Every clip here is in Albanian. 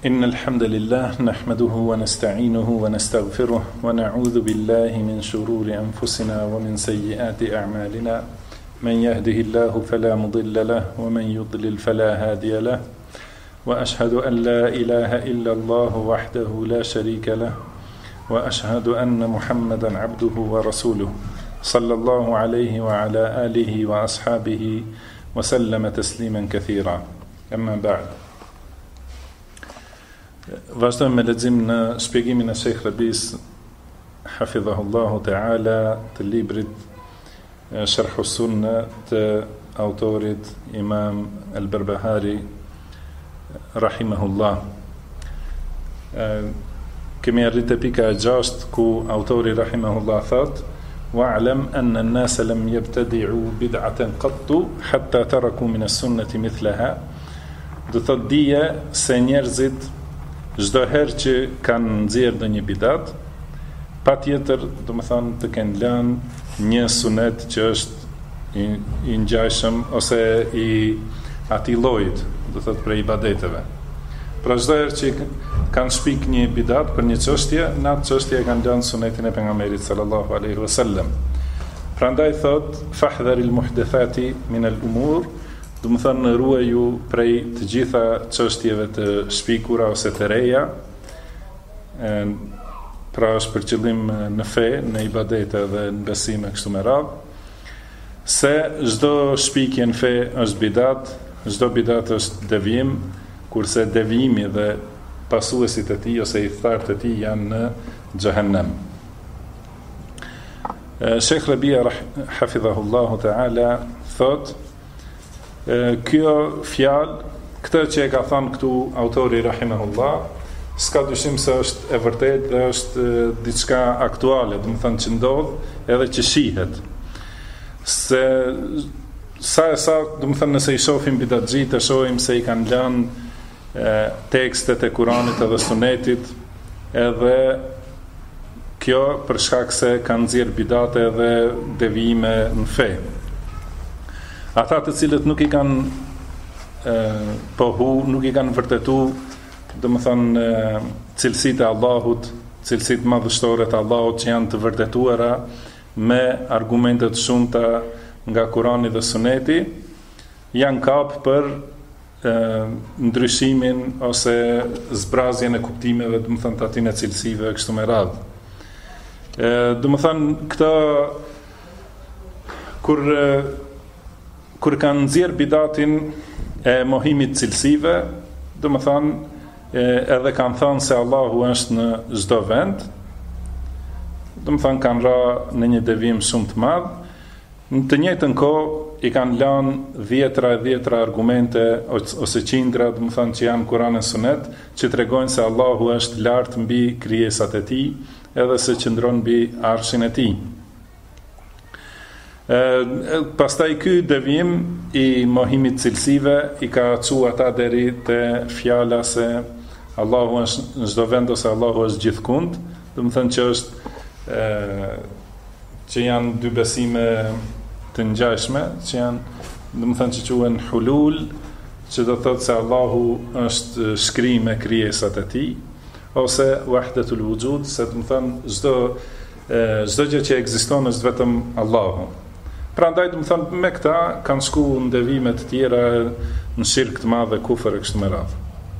إن الحمد لله نحمده ونستعينه ونستغفره ونعوذ بالله من شرور أنفسنا ومن سيئات أعمالنا من يهده الله فلا مضل له ومن يضلل فلا هادي له وأشهد أن لا إله إلا الله وحده لا شريك له وأشهد أن محمدا عبده ورسوله صلى الله عليه وعلى آله وأصحابه وسلم تسليما كثيرا أما بعد. Vazhdojmë me lexim në shpjegimin e Sheikh Rabis hafidhahullahu ta'ala të librit Sharh us-Sunnah të autorit Imam al-Barbahari rahimahullah. Kemi arritur te pika e 6 ku autori rahimahullah thot: "Wa'lam anna an-nasa lam yabtadi'u bid'atan qattu hatta taraku min as-sunnati mithlaha." Do thot dije se njerëzit çdo herë që kanë nxjerrë ndonjë bidat, patjetër, domethënë të kenë lënë një sunet që është i ngjashëm ose i atij llojit, do thotë për ibadeteve. Pra çdo herë që kanë shpik një bidat për një çështje, në atë çështje kanë lënë sunetin e pejgamberit sallallahu alaihi wasallam. Prandaj thot: "Fahdharil muhdathati min al-umur", do të thonë ruaju prej të gjitha çështjeve të shpikura ose të reja, pra është për qëllim në fe, në ibadete dhe në besime kështu me radhë, se çdo shpikje në fe është bidat, çdo bidat është devijim, kurse devijimi dhe pasuesit e tij ose i thartë e tij janë në xhehenem. Sheikh Rabia hafidhahullahu ta'ala thot: kjo fjalë, këtë që e ka thënë këtu autori rahimahullah, s'ka dyshim se është e vërtetë dhe është diçka aktuale, do të thënë që ndodh edhe që shihet. Se sa do të thënë nëse i shohim bidatxhit, e shohim se i kanë lënë tekstet e Kuranit edhe Sunetit, edhe kjo për shkak se kanë nxjerr bidate dhe devijime në fe. Ata të cilët nuk i kanë pohu, nuk i kanë vërtetu, domethënë cilësitë e Allahut, cilësitë madhështore të Allahut që janë të vërtetuara me argumente të shumta nga Kurani dhe Suneti, janë kap për ndryshimin ose zbrazjen e kuptimeve, domethënë të atyre cilësive kështu me radhë. Domethënë këta kur kanë nxjerr bidatin e mohimit cilësive, do më thënë edhe kanë thënë se Allahu është në çdo vend, do më thënë kanë ra në një devijim shumë të madh. Në të njëjtën kohë i kanë lënë dhjetra argumente ose qindra, do më thënë që janë Kur'an e Sunet, që tregojnë se Allahu është lart mbi krijesat e tij, edhe se qëndron mbi arshin e tij. Pastaj ky devijim i mohimit cilësive i ka çu ata deri te fjala se Allahu është në çdo vend ose Allahu është gjithkund, do të thënë që është që janë dy besime të ngjashme, që janë, do të thënë që quhen hulul, që do thotë se Allahu është shkrim e krijesat e tij, ose wahdatul wujud, se do të thënë çdo gjë që ekziston është vetëm Allahu. Prandaj do të thonë me këta kanë shku në devijime të tjera, në shirk të madh dhe kufër e kështu me radhë.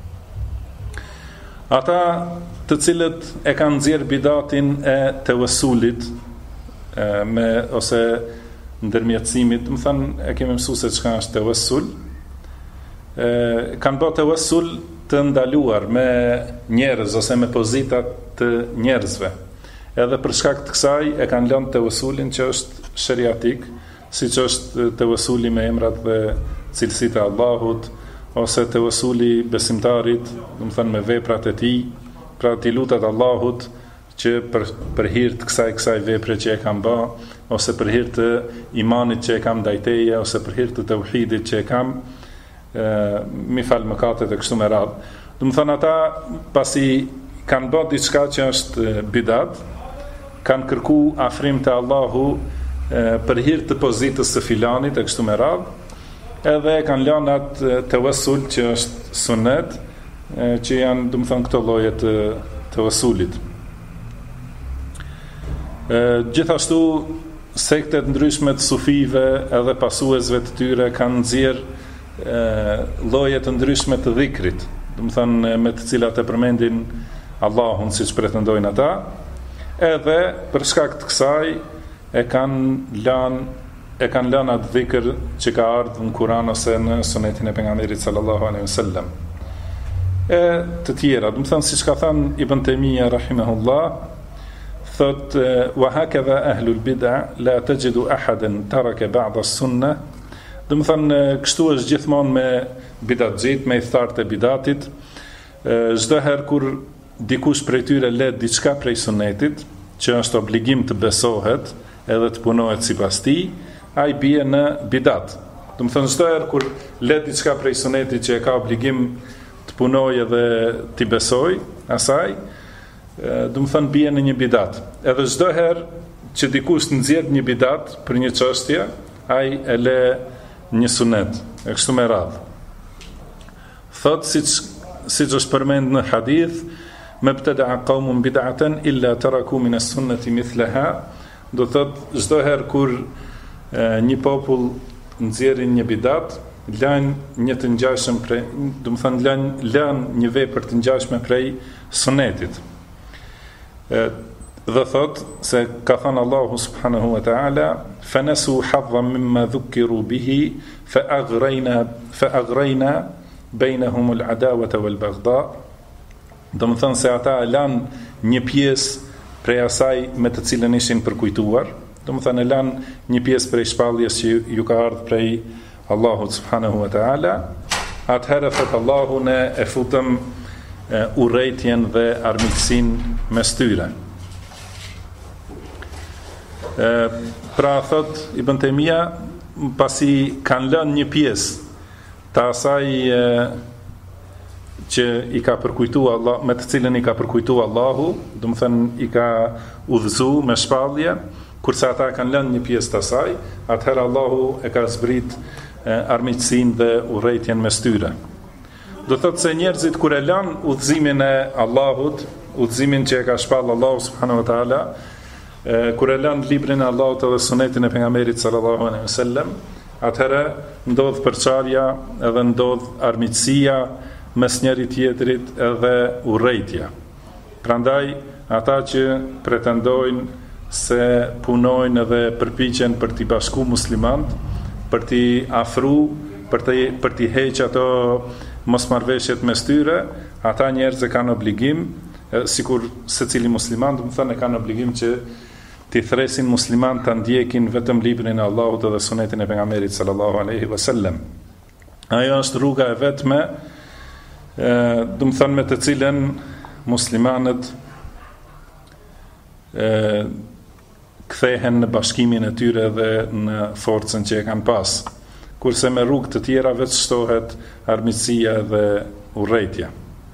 Ata të cilët e kanë nxjerr bidatin e tawassulit me ose ndërmjetësimit, do të thonë e kemi mësuar se çka është tawassul. Kanë bërë tawassul të ndaluar me njerëz ose me pozitat të njerëzve. Edhe për shkak të kësaj e kanë lënë tawassulin që është shariatik, siç është tawasuli me emrat dhe cilësitë e Allahut, ose tawasuli besimtarit, do të thënë me veprat e tij, pra ti lutet Allahut që për hir të kësaj vepre që e kam bë, ose për hir të imanit që e kam ndaj teje, ose për hir të tauhidit që e kam, mi fal mëkatet e kështu me radhë. Do të thënë ata pasi kanë bërë diçka që është bidat, kanë kërku afrim të Allahu për hir të pozitës së filanit e kështu me radhë, edhe kanë lënë atë tawassul që është sunet që janë, do të thonë, këto lloje të usulit. Gjithashtu sektet ndryshme të sufive edhe pasuesve të tyre kanë nxjerr lloje të ndryshme të dhikrit, do të thonë me të cilat e përmendin Allahun siç pretendojnë ata, edhe për shkak të kësaj e kanë lënë atë dhikr që ka ardhur në Kur'an ose në sunetin e pejgamberit sallallahu alaihi wasallam. E të tjera, do të thonë siç ka thënë Ibn Taymija rahimahullah, thot wa hakadha ahlul bid'a la tajidu ahadan taraka ba'd as-sunnah. Do të thonë kështu është gjithmonë me bidatxhit, me thart e bidatit. Çdo herë kur dikush prej tyre le diçka prej sunetit, që është obligim të besohet edhe të punohet sipas tij, ai bie në bidat. Do të thonë çdo herë kur le diçka prej sunetit që e ka obligim të punojë edhe të besoj asaj, do të thonë bie në një bidat. Edhe çdo herë që dikush nxjerr një bidat për një çështje, ai e le një sunet, e kështu me radhë. Thot siç është përmend në hadith, mabtada'a qaumun bid'atan illa taraku min as-sunnati mithlaha, do thot çdo herë kur një popull nxjerrin një bidat, lënë një të ngjashëm prej, do të thonë lënë një vepër të ngjashme prej sunetit. Dhe thot se ka thënë Allahu subhanahu wa ta'ala, fanasu hadhan mimma dhukiru bihi fa aghrayna bainahum al-adawata wal-baghdha. Do të thonë se ata lanë një pjesë prej asaj me të cilën ishin përkujtuar, do të thonë lanë një pjesë prej shpalljes që ju ka ardhur prej Allahut subhanahu wa ta'ala. Atëherë thot Allahu ne e futëm urrejtjen dhe armiqsinë mes tyre. Pra thot Ibn Taymija, pasi kanë lënë një pjesë të asaj që i ka përkujtuar Allah, me të cilën i ka përkujtuar Allahu, do të thënë i ka udhëzuar me shpallje, kurse ata kanë lënë një pjesë të asaj, atëherë Allahu e ka zbrit armiqsinë dhe urrejtjen mes tyre. Do thotë se njerëzit kur e lanë udhëzimin e Allahut, udhëzimin që e ka shpallë Allahu subhanahu wa taala, kur e lanë librin e Allahut dhe sunetin e pejgamberit sallallahu alaihi wasallam, atëherë ndodh përçarja edhe ndodh armiqësia mes njëri tjetrit edhe urrejtja. Prandaj ata që pretendojnë se punojnë edhe përpiqen për t'i bashku muslimanët, për t'i afru, për t'i heq ato mosmarrveshjet mes tyre, ata njerëz e kanë obligim, sikur secili musliman, do të thënë kanë obligim që t'i thresin musliman të ndjekin vetëm librin e Allahut dhe sunetin e pejgamberit sallallahu alaihi wasallam. Ajo është rruga e vetme, do të thënë me të cilën muslimanët kthehen në bashkimin e tyre dhe në forcën që e kanë pas. Kurse me rrugë të tjera vetë shtohet armiqësia dhe urrejtja.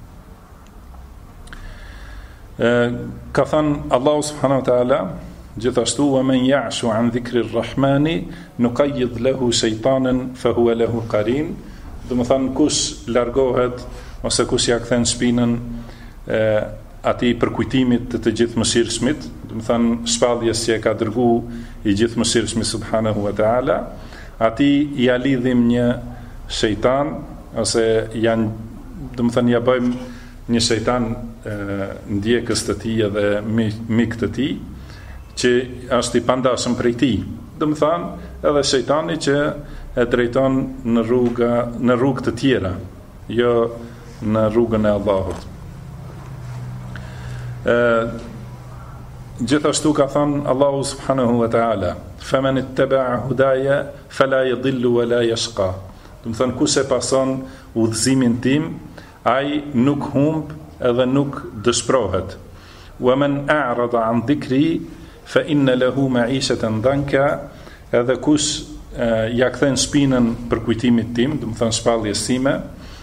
Ka thënë Allahu subhanahu wa taala gjithashtu, wa man ya'shu an dhikri rrahmani nuqayyid lahu shaytanan fa huwa lahu qarin. Do të thënë kush largohet ose kush ja kthen shpinën atij përkujtimit të gjithëmëshirshmit, do të thënë shpalljes që e ka dërguar i gjithëmëshirshmi subhanahu wa taala, atij ja lidhim një shejtan, ose janë, do të thënë ja bëjmë një shejtan ndjekës të tij dhe mik të tij, që është i pandashëm prej tij. Do të thënë edhe shejtani që e drejton në rrugë të tjera, jo në rrugën e Allahut. Gjithashtu ka thënë Allahu subhanahu wa taala, faman ittaba'a hudaya fala yadhillu wa la yashqa. Do të thënë kush e pason udhëzimin tim, ai nuk humb edhe nuk dëshpërohet. Wa man a'rada an dhikri fa inna lahu ma'ishatan dhanka. Edhe kush ja kthen shpinën për kujtimit tim, do të thënë shpalljes time,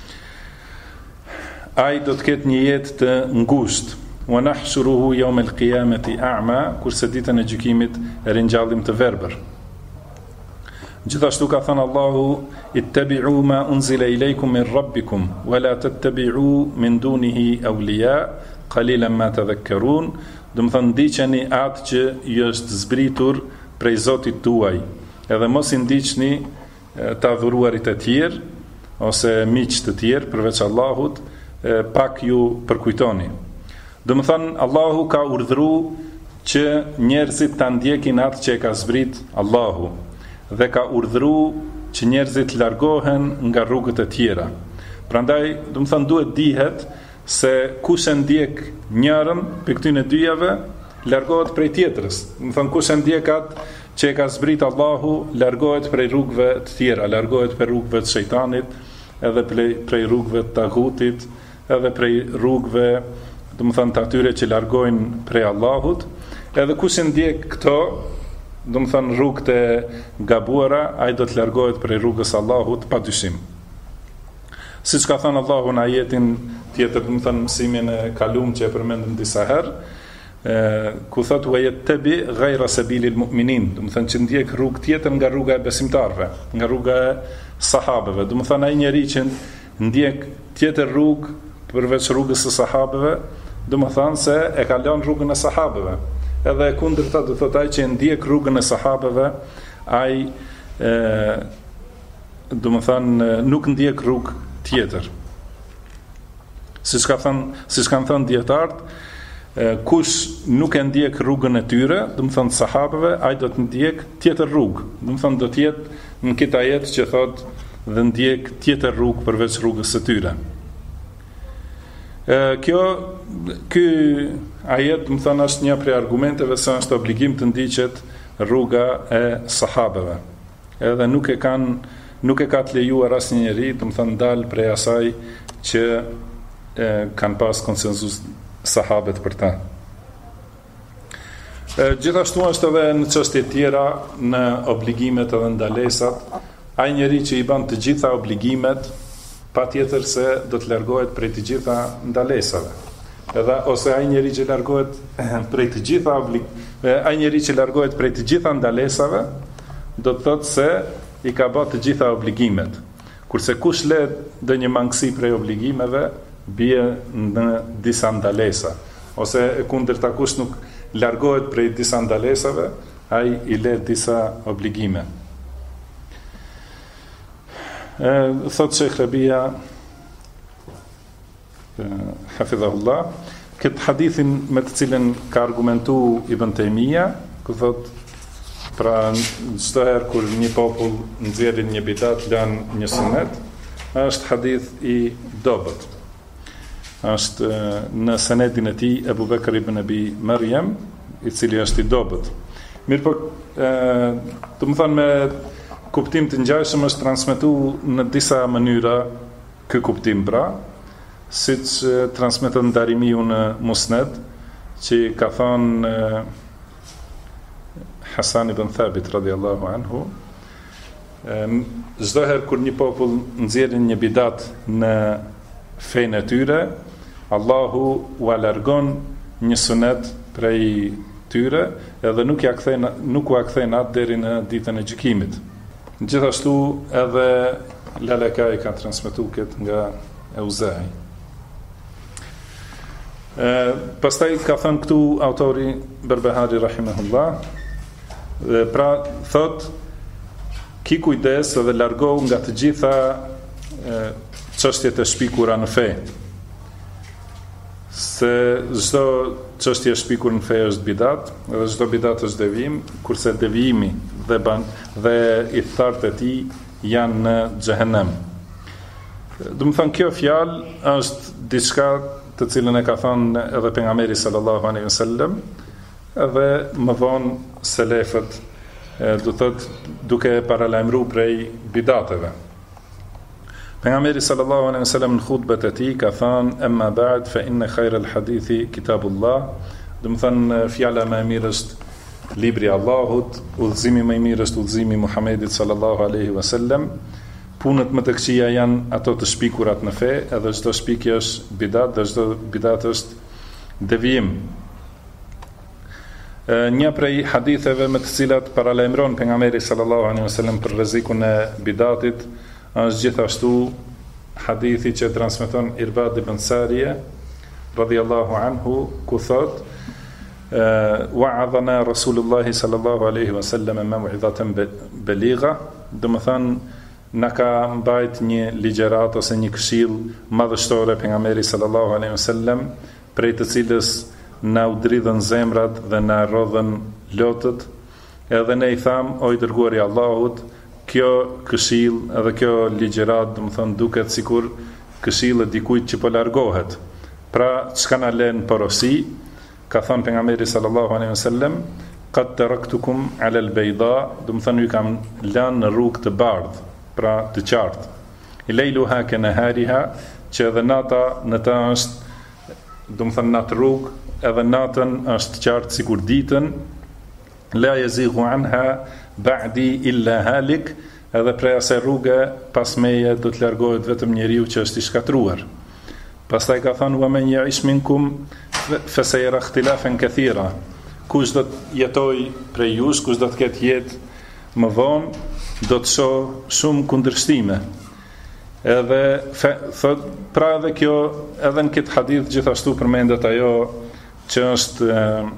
ai do të ketë një jetë të ngushtë. Wa nahshuruhu yawm al-qiyamati a'ma, kurse ditën e gjykimit e ringjallim të verbër. Gjithashtu ka thënë Allahu: ittabi'u ma unzila ilaykum min rabbikum wa la tattabi'u min dunihi awliya qalilan ma tadhakkarun. Do të thonë ndiqeni atë që ju është zbritur prej Zotit tuaj, edhe mos i ndiqni të adhuruarit e tjerë ose miq të tjerë përveç Allahut, pak ju përkujtoni. Do të thonë Allahu ka urdhëruar që njerëzit ta ndjekin atë që e ka zbrit Allahu, dhe ka urdhëruar që njerëzit largohen nga rrugët e tjera. Prandaj, do të thonë duhet dihet se kush e ndjek njërin për këtyre dyjave, largohet prej tjetrës. Do të thonë kush e ndjek atë që e ka zbrit Allahu, largohet prej rrugëve të tjera, largohet prej rrugëve të shejtanit, edhe prej rrugëve të tagutit, edhe prej rrugëve, do të thonë të atyre që largojnë prej Allahut. Edhe kush e ndjek këto, do të thonë rrugët e gabuara, ai do të largohet prej rrugës Allahut padyshim. Siç ka thënë Allahu në ajetin tjetër, do të thonë mësimin e kaluam që e përmendëm disa herë, ku thotë wa yattabi ghayra sabilil mu'minin, do të thonë që ndjek rrugë tjetër nga rruga e besimtarëve, nga rruga e sahabeve. Do të thonë ai njeriu që ndjek tjetër rrugë përveç rrugës së sahabeve, do të thonë se e ka lënë rrugën e sahabeve. Edhe kundërta do thotë ai që ndjek rrugën e sahabeve, ai do të thonë nuk ndjek rrugë tjetër. Siç kanë thënë dietarët, kush nuk e ndjek rrugën e tyre, do të thonë sahabeve, ai do të ndjek tjetër rrugë. Do të thonë do të jetë në këtë ajet që thotë dhe ndjek tjetër rrugë përveç rrugës së tyre. Ky ajet, më thënë, është një prej argumenteve se është obligim të ndiqet rruga e sahabeve. Edhe nuk e ka të lejuar asnjë njeri, do të thënë, dalë prej asaj që kanë pas konsenzus sahabet për ta. Gjithashtu është edhe në çështje tjera, në obligimet edhe ndalesat, ai njeri që i bën të gjitha obligimet, patjetër se do të largohet prej të gjitha ndalesave. Edhe ose ai njeri që largohet prej të gjitha ai njeri që largohet prej të gjitha ndalesave, do të thotë se i ka bërë të gjitha obligimet. Kurse kush le ndonjë mangësi prej obligimeve, bie në disa ndalesa. Ose e kundërta, kush nuk largohet prej disa ndalesave, ai i le disa obligime. Thot Sheikh Rabia hafidhahullah, këtë hadithin me të cilën ka argumentu Ibn Taymija, ku thot, pra çdo herë kur një popull nxjerrin një bidat, lën një sunet, është hadith i dobët. Është në senedin e tij Abu Bekr ibn Abi Maryam, i cili është i dobët. Mirë po, do të thonë me kuptim të ngjashëm është transmetuar në disa mënyra ky kuptim, pra, siç transmeton Darimiu në Musnad, që ka thënë Hasan ibn Thabit radhiyallahu anhu, çdo herë kur një popull nxjerrin një bidat në fenë e tyre, Allahu u largon një sunet prej tyre, edhe nuk u kthejnë atë deri në ditën e gjykimit. Gjithashtu edhe Lalakaj ka transmetuar këtë nga Euzai. Pastaj ka thënë këtu autori Berbehari rahimahullah, pra thot, ki kujdes edhe largohu nga të gjitha çështjet e shpikura në fe. Se çdo çështje e shpikur në fe është bidat, edhe çdo bidat është devijim, kurse devijimi dhe i thartë e tij janë në xhehenem. Do të thonë kjo fjalë është diçka të cilën e ka thënë edhe pejgamberi sallallahu alaihi wasallam, edhe më vonë selefët, do thotë duke paralajmëruar prej bidateve. Pejgamberi sallallahu alaihi wasallam në hutbet e tij ka thënë amma ba'd fa inna khayra al-hadithi kitabullah, do të thonë fjala më e mirë është libri i Allahut, udhëzimi më i mirë është udhëzimi i Muhamedit sallallahu alaihi wasallam. Punët më të këqija janë ato të shpikurat në fe, edhe çdo shpikje është bidat, dhe çdo bidat është devijim. Një prej haditheve me të cilat paralajmëron pejgamberi sallallahu alaihi wasallam për rrezikun e bidatit është gjithashtu hadithi që transmeton Irbad ibn Sariya radhiyallahu anhu ku thot wa'adhana Rasulullah sallallahu alaihi wasallam maw'izatan baligha, do të thënë na ka mbajt një ligjërat ose një këshill madhështore pejgamberi sallallahu alaihi wasallam, prej të cilës na u dridhën zemrat dhe na rrodhën lotët, edhe ne i tham, o i dërguari i Allahut, kjo këshill edhe kjo ligjërat, do të thënë duket sikur këshill e dikujt që po largohet. Pra, çka na lën porosi, ka thënë pejgamberi sallallahu alaihi wasallam, qad taraktukum ala al-bayda, do të thënë ju kam lënë në rrugë të bardhë, pra të qartë. Lejluha ka nahariha, që edhe nata në ta është, do të thënë natë rrugë, edhe natën është qartë sikur ditën, la yazighu anha ba'di illa halik, edhe prej asaj rruge pas meje do të largohet vetëm njeriu që është i shkatruar. Pastaj ka thënë wa man ya'ish minkum fa sayara ikhtilafan kathira, kush do të jetoj prej jush, kush do të ketë jetë më vonë, do të shoh shumë kundërshtime. Edhe thot, pra edhe kjo, edhe në këtë hadith gjithashtu përmendet ajo që është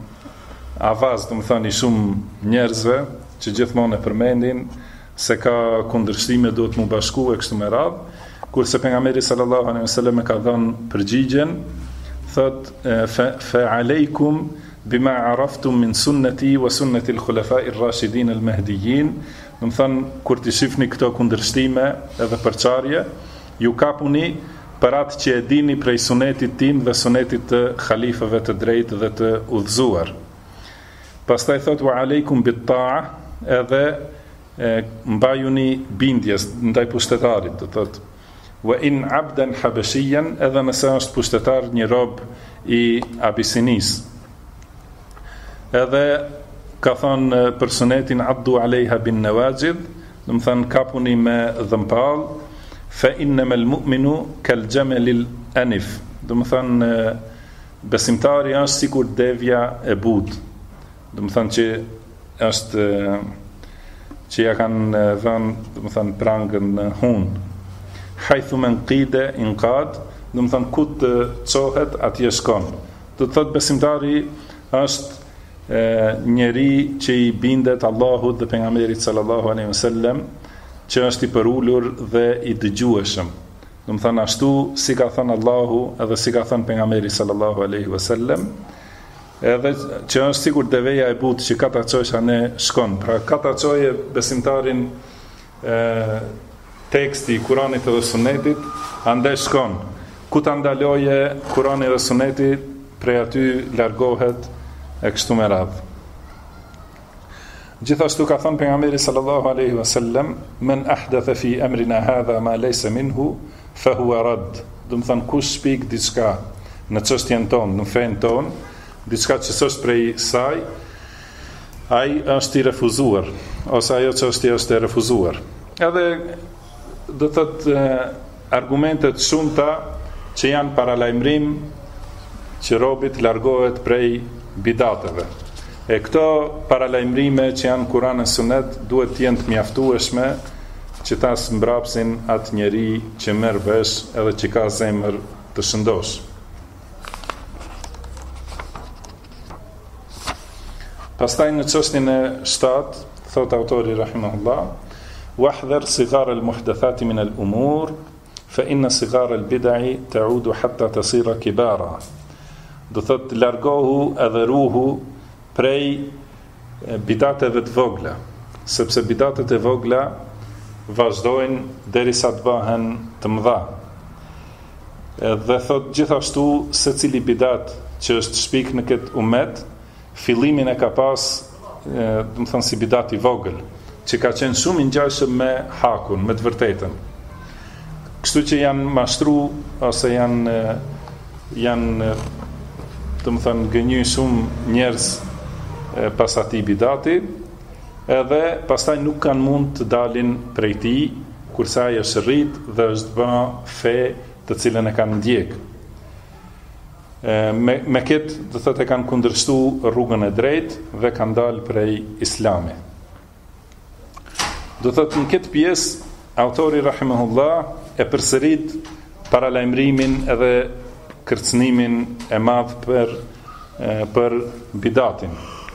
avaz, do të thënë, i shumë njerëzve që gjithmonë e përmendin se ka kundërshtime, duhet mu bashku e kështu me radhë, kurse pejgamberi sallallahu alaihi wasallam e ka dhënë përgjigjen, thot fa aleikum bima araftum min sunnati wa sunnati al-khulafa'i ar-rashidin al-mahdiyyin, do të thënë kur të shihni këto kundërshtime edhe përçarje, ju kapuni për atë që e dini prej sunetit tim dhe sunetit të khalifëve të drejtë dhe të udhëzuar. Pastaj thot wa aleikum bit-ta'a, edhe mbajuni bindjes ndaj pushtetarit, do thot wa in abdan habashiyan, edhe nëse është pushtetar një rob i Abisinis. Edhe ka thonë për sunetin addu alejha bin nawajid, do të thënë kapuni me dhëmpall, fa innamal mu'minu kal jamalil anif, do të thënë besimtari është sikur devja e but, do të thënë që është që ja kanë dhënë, do të thënë prangën në hun. Haythu man qida inqad, do të thënë ku të çohet atje shkon. Do të thotë besimtari është njeri që i bindet Allahut dhe pejgamberit sallallahu alaihi wasallam, që është i përulur dhe i dëgjueshëm. Do të thënë ashtu si ka thënë Allahu edhe si ka thënë pejgamberi sallallahu alaihi wasallam, edhe që është sikur deveja e butë që ka ta çojë ne shkon. Pra ka ta çojë besimtarin teksti i Kuranit dhe Sunetit, andaj shkon. Ku ta ndaloje Kurani dhe Suneti, prej aty largohet e kështu me radhë. Gjithashtu ka thënë pejgamberi sallallahu alaihi wasallam, men ahdatha fi amrina hadha ma laysa minhu fa huwa rad. Do të thënë kush shpik diçka në çështjen tonë, në fen tonë, diçka që s'është prej saj, ai është i refuzuar, ose ajo çështje është e refuzuar. Edhe do të thotë argumentet shumëta që janë paralajmërim që robit largohet prej bidateve. E këto paralajmërime që janë Kur'an e Sunet duhet të jenë të mjaftueshme që ta mbrapsin atë njeri që merr vesh edhe që ka zemër të shëndosh. Pastaj në çështjen e 7, thot autori rahimahullah, wahdhar sigar al-muhdathati min al-umur fa inna sigar al-bid'i ta'udu hatta tasira kibara. Do thot largohu edhe ruhu prej bidateve të vogla, sepse bidatet e vogla vazhdojnë derisa të bëhen të mëdha. Dhe thot gjithashtu secili bidat që është shpik në këtë umet, fillimin e ka pas, do të thënë si bidat i vogël, që ka qenë shumë i ngjashëm me hakun, me të vërtetën. Kështu që janë mashtru ose janë do të thënë gënjy shumë njerëz pas atij bidati, edhe pastaj nuk kanë mund të dalin prej tij, kurse ai është rrit dhe është bë fe të cilën e kanë ndjek. me këtë do thotë kanë kundërshtu rrugën e drejtë dhe kanë dalë prej Islamit. Do thotë në këtë pjesë autori rahimahullah e përsërit paralajmërimin edhe kërcënimin e madh për bidatin.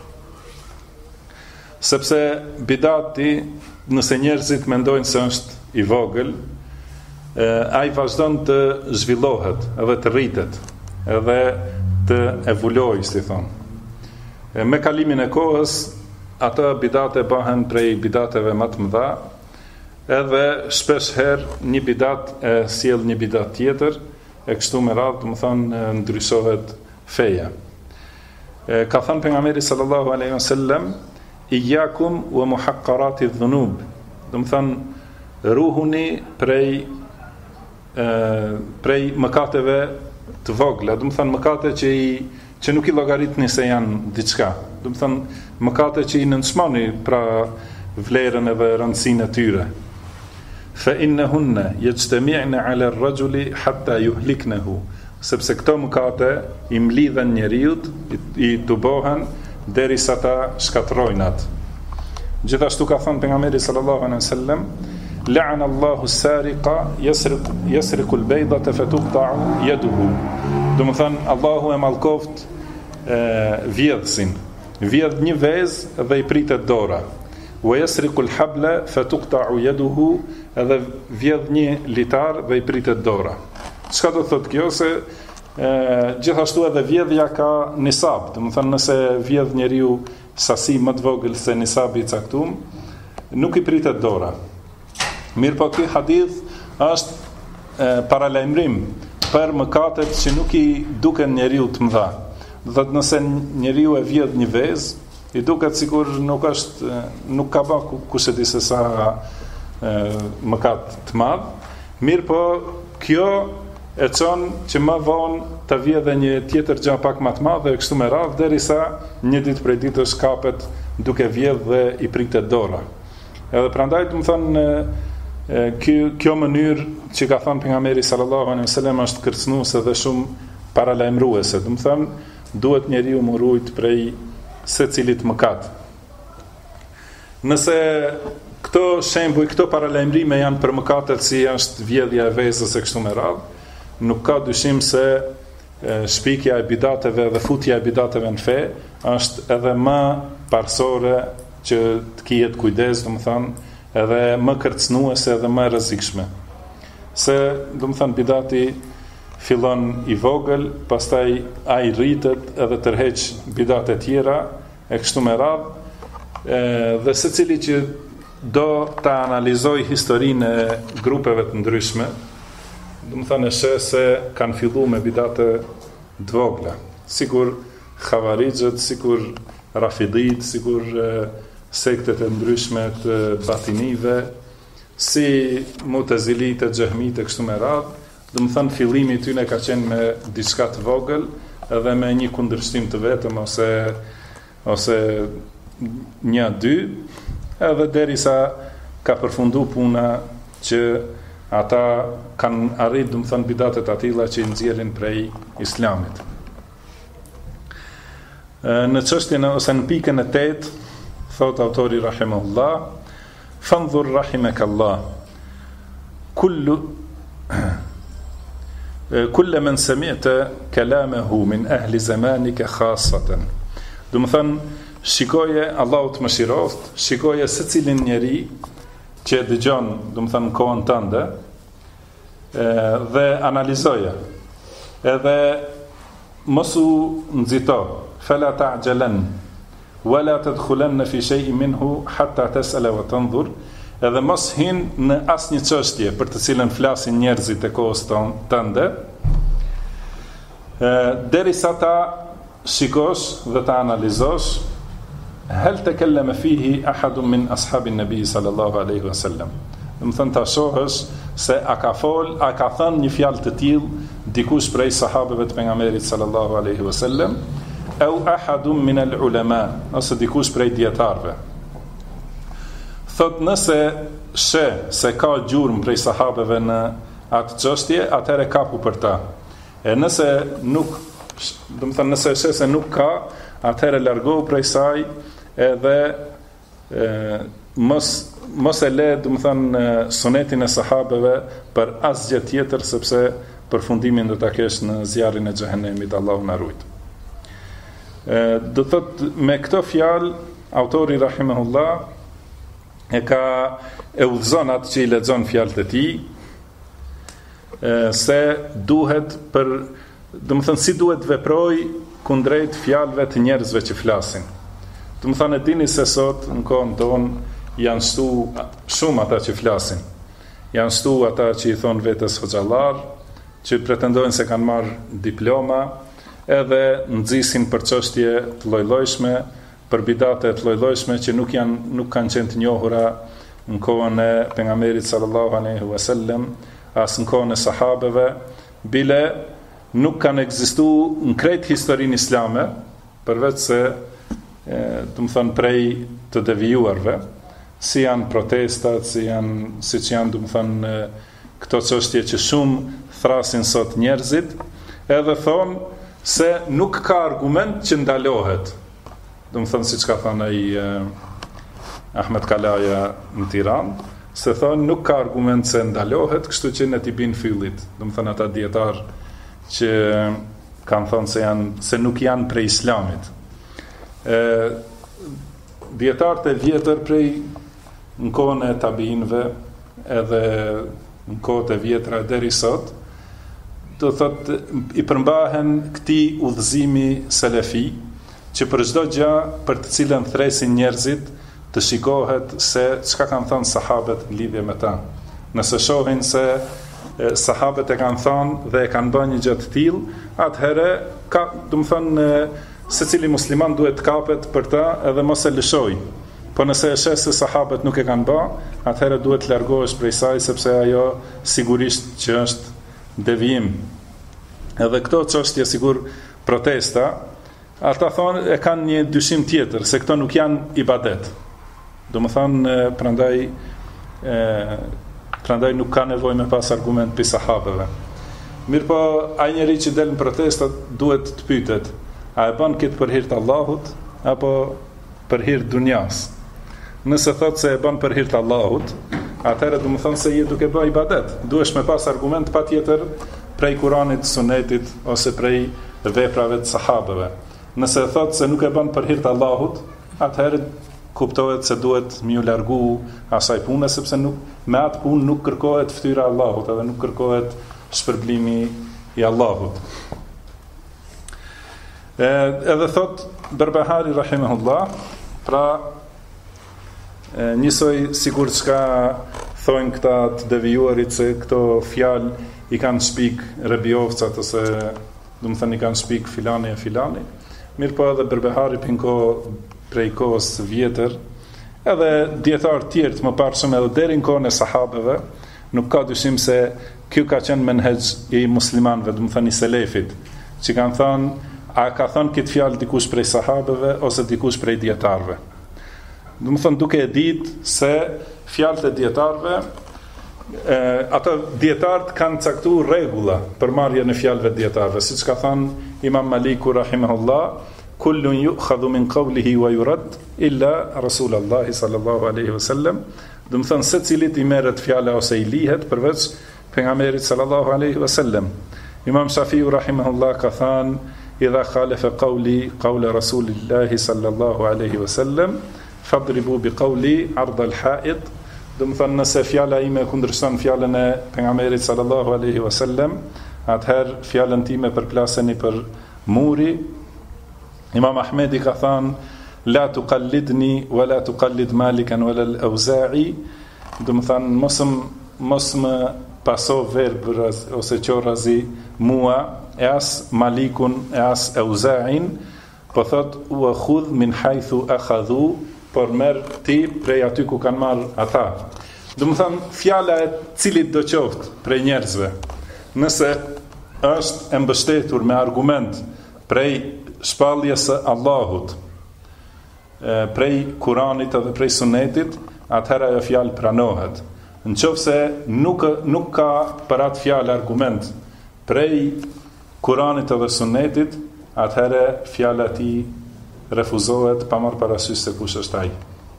Sepse bidati, nëse njerëzit mendojnë se është i vogël, ai vazhdon të zhvillohet edhe të rritet, edhe të evolojë, si thonë. Me kalimin e kohës, ata bidate bëhen prej bidateve më të mëdha, edhe shpesh herë një bidat e sjell një bidat tjetër, e kështu me radhë, do të thonë ndryshohet feja. Ka thënë pejgamberi sallallahu alaihi wasallam, "Iyyakum wa muhaqqarati dhunub", do të thonë ruhuni prej mëkateve të vogla, do të thonë mëkate që nuk i llogaritni se janë diçka, do të thonë mëkate që i nënçmoni pra vlerën edhe rëndësinë e tyre. Fa innahunna yajtami'na 'ala ar-rajuli hatta yuhliknahu, sepse këto mëkate i mlidhen njeriu, i tubohen derisa ta shkatrojnë atë. Gjithashtu ka thënë pejgamberi sallallahu alaihi wasallam, "La'ana Allahu as-sariqa yasriqu al-baydata fatuqta'u yaduhu." Do të thonë Allahu e mallkoft vjedhsin. Vjedh një vezë dhe i pritet dora. Wa yasriqu al-habla fatuqta'u yaduhu, edhe vjedh një litar dhe i pritet dora. Çka do thotë kjo? Se gjithashtu edhe vjedhja ka nisab, do të thonë nëse vjedh njeriu sasi më të vogël se nisabi i caktuar, nuk i pritet dora. Mirë po ky hadith është paralajmërim për mëkatet që nuk i duken njeriu të mëdha. Do thotë nëse njeriu e vjedh një vezë, i duket sikur nuk ka bë kush e di se sa mëkat të madh. Mirë po kjo e çon që më vonë të vjedhë një tjetër gjë pak më të madhe e kështu me radhë, derisa një ditë prej ditës kapet duke vjedhë dhe i pritet dora. Edhe prandaj do të thonë kjo mënyrë që ka thënë pejgamberi sallallahu alaihi wasallam është kërcënuese dhe shumë paralajmëruese. Do të thonë duhet njeriu të ruajt prej secilit mëkat. Nëse këto shembuj, këto paralajmërime janë për mëkatet si është vjedhja e vezës e kështu me radhë, nuk ka dyshim se shpikja e bidateve dhe futja e bidateve në fe është edhe më parsore që të kijet kujdes, do të thonë, edhe më kërcënuese edhe më rrezikshme. Se, do të thonë, bidati fillon i vogël, pastaj ai rritet edhe tërheq bidate tjera e kështu me radhë, dhe secili që do ta analizoj historinë e grupeve të ndryshme, do të thonë se kanë filluar me bidate të vogla, sikur Khawarijët, sikur Rafidit, sikur sektet e ndryshme të batinive, si Mu'tazilit e Xehmit e kështu me radhë. Do të thonë fillimi i tyre ka qenë me diçka të vogël edhe me një kundërshtim të vetëm ose një dy, edhe derisa ka përfundu puna që ata kanë arrit, do të thonë, bidatet atilla që i nxjerrin prej Islamit. Në çështjen ose në pikën e 8, thot autori rahimahullah, "Fanzur rahimakallah, kull man sami'ta kalamahu min ahli zamanika khassatan." Do të thonë, shikoje, Allahu të mëshiroft, shikoje secilin njeri që dëgjon, do të thonë, kohën tënde, dhe analizoje. Edhe mos u nxito, fala ta'jalan, wala tadkhulanna fi shay'in minhu hatta tas'ala wa tanzur. Edhe mos hin në asnjë çështje për të cilën flasin njerëzit e kohës tënde, derisa ta shikosh dhe ta analizosh hal takallama fihi ahadun min ashabin nabi sallallahu alaihi wasallam. Do të thonë ta shohësh se a ka thënë një fjalë të tillë dikush prej sahabeve të pejgamberit sallallahu alaihi wasallam, au ahadun min al-ulama, ose dikush prej dietarëve. Thot nëse se ka gjurmë prej sahabeve në atë çështje, atëherë kapu për ta. E nëse nuk do të thënë nëse e sheh se nuk ka, atëherë largohu prej saj edhe mos e le, do të thënë, sunetin e sahabeve për asgjë tjetër, sepse përfundimin do ta kesh në zjarrin e xhehenemit, Allahu na ruaj. Do thot me këto fjalë autori rahimahullah e udhëzon atë që i lexon fjalët e tij se duhet do të thënë si duhet veproj kundrejt fjalëve të njerëzve që flasin. Do të thënë dini se sot në kohën tonë janë shtu shumë ata që flasin. Janë shtu ata që i thon vetes hoxhallar, që pretendojnë se kanë marrë diploma, edhe nxisin për çështje të lloj-llojshme, për bidate të lloj-llojshme që nuk kanë qenë të njohura në kohën e pejgamberit sallallahu alaihi wasallam, as në kohën e sahabeve, bile nuk kanë ekzistuar në krejt historinë islame, përveç se do të thënë prej të devijuarve, si janë protestat, siç janë do të thënë këto çështje që shumë thrasin sot njerëzit, edhe thonë se nuk ka argument që ndalohet. Do të thënë siç ka thënë ai Ahmed Kalaja në Tiranë, se thonë nuk ka argument se ndalohet, kështu që ne t'i bin fyllit. Do të thënë ata dietar që kanë thënë se nuk janë prej islamit. Dietarët e vjetër prej në kohën e tabiinëve edhe në kohët e vjetra deri sot, do thotë i përmbahen këtij udhëzimi selefi, që për çdo gjë për të cilën thresin njerëzit të shikohet se çka kanë thënë sahabët në lidhje me ta. Nëse shohin se sahabët e kanë thënë dhe e kanë bërë një gjë të tillë, atëherë ka, do të thënë, secili musliman duhet të kapet për ta edhe mos e lëshoj. Po nëse e sheh se sahabët nuk e kanë bërë, atëherë duhet të largohesh prej saj, sepse ajo sigurisht që është devijim. Edhe këto çështje sigur protesta, ata thonë e kanë një dyshim tjetër, se këto nuk janë ibadet. Domethënë prandaj nuk ka nevojë me pas argument për sahabëve. Mirpo ai njeri që del në protesta duhet të pyetet, a e bën këtë për hir të Allahut apo për hir të dunjas? Nëse thotë se e bën për hir të Allahut, atëherë do të thonë se je duke bërë ibadet. Duhesh me pas argument patjetër prej Kuranit, Sunetit ose prej veprave të sahabëve. Nëse thotë se nuk e bën për hir të Allahut, atëherë kuptohet se duhet më u largu asaj pune, sepse me atë punë nuk kërkohet fytyra e Allahut, edhe nuk kërkohet shpërblimi i Allahut. Edhe thot Berbahari rahimahullah, pra njësoj sigur çka thonë këta të devijuarit se këto fjalë i kanë shpik Rebiovcat ose do të thënë i kanë shpik filani e filani. Mirpo edhe Berbahari prej kohës vjetër, edhe dietar tjerë të mëparshëm edhe deri në kohën e sahabeve, nuk ka dyshim se kjo ka qenë menhej i muslimanëve, do të thënë i selefit, që kanë thënë a ka thënë këtë fjalë dikush prej sahabeve ose dikush prej dietarëve. Do të thënë duke e ditë se fjalët e dietarëve, ata dietarët kanë caktuar rregulla për marrjen e fjalëve të dietarëve, siç ka thënë Imam Maliku rahimahullah, kullun yu'khadhu min qawlihi wa yurad illa Rasulullah sallallahu alaihi wasallam. Do të thënë secilit i merret fjala ose i lihet përveç pejgamberit sallallahu alaihi wasallam. Imam Shafiu rahimahullah ka thënë idha khalafa qawli qawla Rasulillah sallallahu alaihi wasallam fadribu bi qawli ard al-ha'id. Do të thënë nëse fjala ime kundërshton fjalën e pejgamberit sallallahu alaihi wasallam, atëherë fjalën time përplaseni për muri. Imam Ahmedi ka thënë la tuqallidni wa la tuqallid Malikan wala al-Auza'i. Do të thënë mos më paso verbër ose qorrazi mua, e as Malikun, e as Auza'in, po thot u khudh min haythu akhadhu, por merr ti prej aty ku kanë marr ata. Do të thënë fjala e cilit do qoftë prej njerëzve, nëse është e mbështetur me argument prej shpalljes së Allahut, prej Kuranit edhe prej Sunetit, atëherë ajo fjalë pranohet. Nëse nuk ka për atë fjalë argument prej Kuranit edhe Sunnetit, atëherë fjala e tij refuzohet pa marrë parasysh se kush është ai.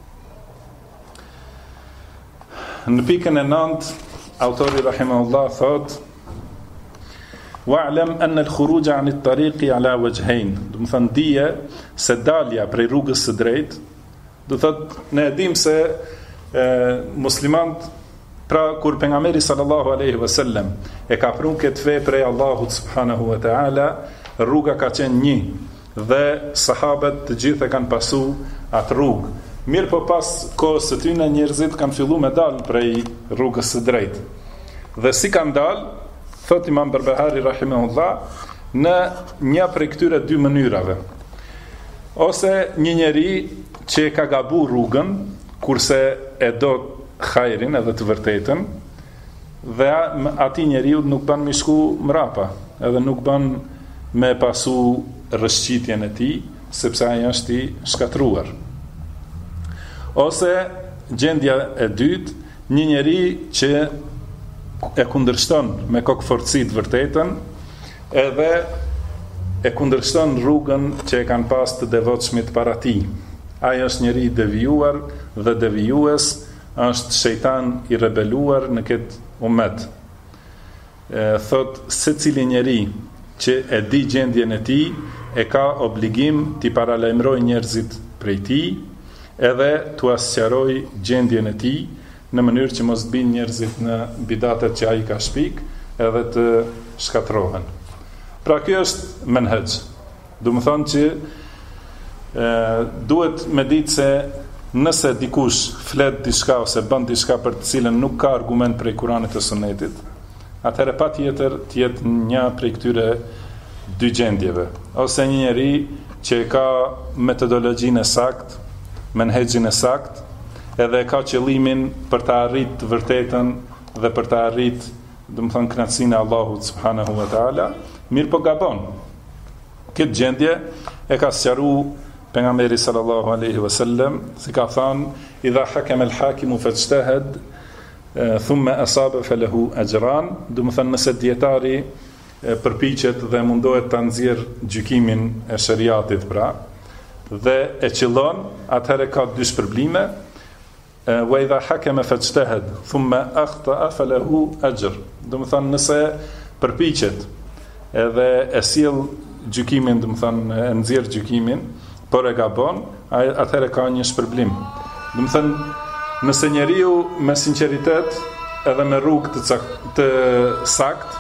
Në pikën e 9, autori rahimahullah thot: "Wa'lam anna al-khuruj 'an at-tariqi 'ala wajhayn", do të thënë dije se dalja prej rrugës së drejtë, do thot ne e dim se muslimanët, pra kur pejgamberi sallallahu alaihi wasallam e ka pru këtë fe prej Allahut subhanahu wa ta'ala, rruga ka qenë një dhe sahabët të gjithë e kanë pasu atë rrugë. Mirë po pas kohës së tyre njerëzit kanë filluar me dalë prej rrugës së drejtë. Dhe si kanë dalë, thot Imam Barbahari rahimahullah, në një prej këtyre dy mënyrave. Ose një njeri që ka gabu rrugën, kurse e do hajrin edhe të vërtetën, dhe ati njeriu nuk ban me shku mrapa, edhe nuk ban me pasu rëshqitjen e tij, sepse ai është i shkatruar. Ose gjendja e dytë, një njeri që e kundërshton me kokëforci të vërtetën, edhe e kundërshton rrugën që e kanë pas të devotshmit para tij. Ai është njeri i devijuar dhe devijues është shejtan i rebeluar në këtë umet. Thot secili njeri që e di gjendjen e tij e ka obligim t'i paralajmërojë njerëzit prej tij, edhe t'u sqaroj gjendjen e tij në mënyrë që mos binë njerëzit në bidatet që ai ka shpik edhe të shkatrohen. Pra kjo është menhej. Do të thonë që duhet me ditë se nëse dikush flet diçka ose bën diçka për të cilën nuk ka argument prej Kuranit e Sunetit, atëherë patjetër të jetë një prej këtyre dy gjendjeve. Ose një njeri që ka metodologjinë e saktë, menhexhin e saktë, edhe ka qëllimin për të arritë të vërtetën dhe për të arritë, do të thonë, kënaqësinë e Allahut subhanahu wa taala, mirë po gabon. Këtë gjendje e ka sqaruar pejgamberi sallallahu alaihi wasallam, si ka thënë: "Idha hakama al-hakimu fajtahad, thumma asaba falahu ajran", do të thonë nëse dietari përpiqet dhe mundohet ta nxjerr gjykimin e shariatit, pra, dhe e qëllon, atëherë ka dy shpërblime. Wa idha hakama fajtahad thumma akhta falahu ajr, do të thonë nëse përpiqet edhe e sjell gjykimin, do të thonë e nxjerr gjykimin, por e gabon, atëherë ka një shpërblim. Do të thënë, nëse njeriu me sinqeritet edhe me rrugë të sakt